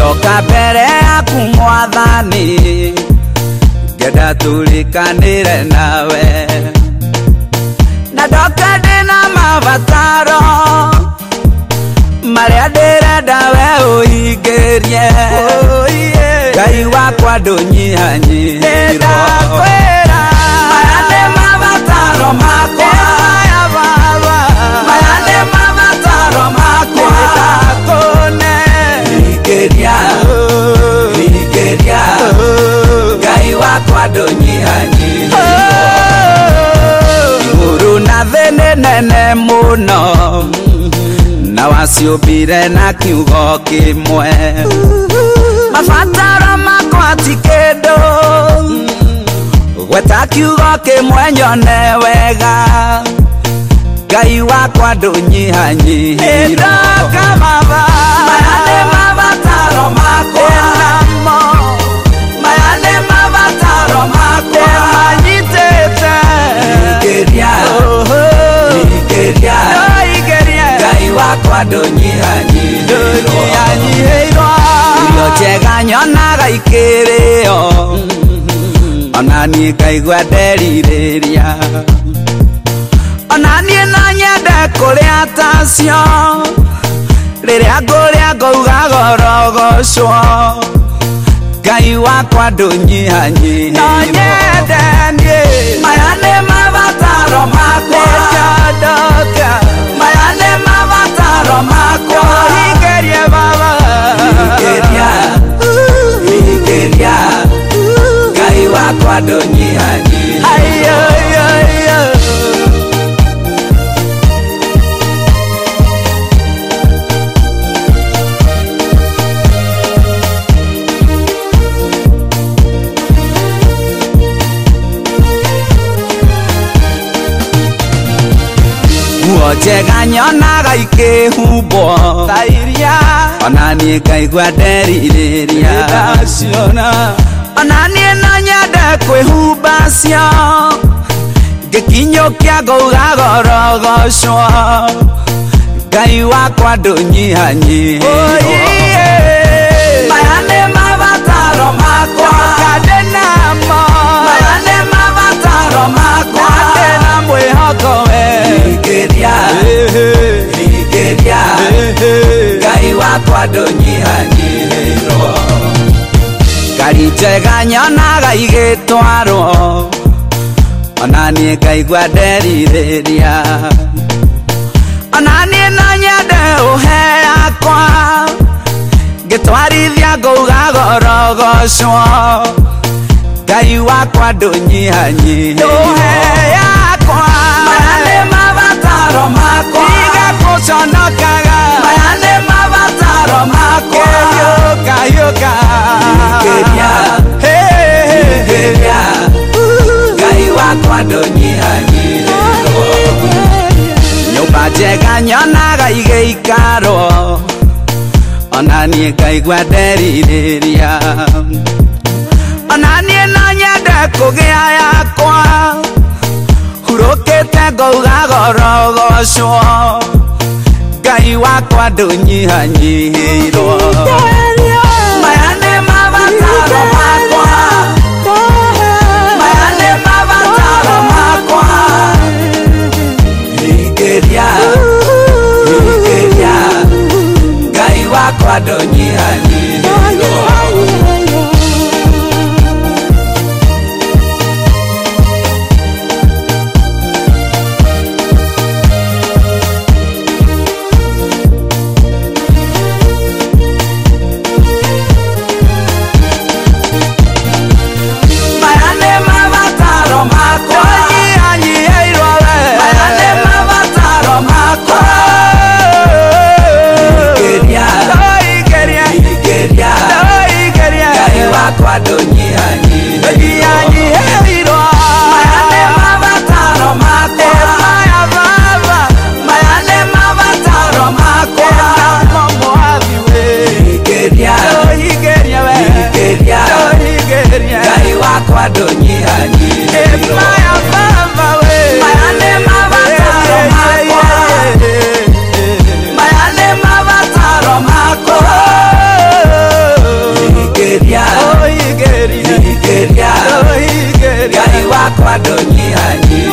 ndoka mbere yaku Mwathani ngenda tulikanire nawe na ndoka ndina mabataro maria ndirenda we uhingirie Ngai wakwa ndũnyihanyihĩrwo maya nĩ mabataro makwa maya nĩ mabataro makwa hingiria Ngai wakwa ndũnyihanyihĩrwo igũrũ na thĩ nĩ nene mũno na waciũmbire na kiugo kĩmwe mabataro makwa ti kĩndũ gweta kiugo kĩmwe nyone wega Ngai wakwa ndũnyihanyihĩrwo maya nĩ mabataro makwa maya nĩ mabataro makwa manyitĩte hingiria Ngai wakwa ndũnyihanyihĩrwo irio njega nyonaga ikĩrĩo ona niĩ ngaigua nderirĩria ona niĩ no nyende kũrĩa tacio rĩrĩa ngũrĩa ngauga gorogocwo Ngai wakwa ndũnyihanyihĩrwo no nyende niĩ maya nĩ mabataro makwa maya nĩ mabataro makwa hingirie baba hingiria Ngai wakwa ndũnyihanyihĩrwo nguo njega nyonaga ikĩhumbwo ta iria ona niĩ ngaigua nderirĩria ona niĩ no nyende kwĩhumba cio ngĩkinyũkia ngauga gorogocwo Ngai wakwa ndũnyihanyihĩrwo maya nĩ mabataro makwa namo maya nĩ mabataro makwa ndĩna mwĩhoko we hingiria Ngai wakwa ndũnyihanyihĩrwo ngari njega nyonaga igĩtwarwo ona niĩ ngaigua nderirĩria ona niĩ no nyende ũhe yakwa ngĩtwarithia ngauga gorogocwo Ngai wakwa ndũnyihanyihĩrwo maya nĩ mabataro makwa igakũconokaga maya nĩ mabataro makwa hingiria Ngai wakwa ndũnyihanyihĩrwo nyũmba njega nyonaga igĩikarwo ona niĩ ngaigua nderirĩria ona niĩ no nyende kũgĩa yakwa hurũkĩte ngauga gorogocwo Ngai wakwa ndũnyihanyihĩrwo maya nĩ mabataro makwa maya nĩ mabataro makwa hingiria Ngai wakwa ndũnyihanyihĩrwo wakwa ndũnyihanyiha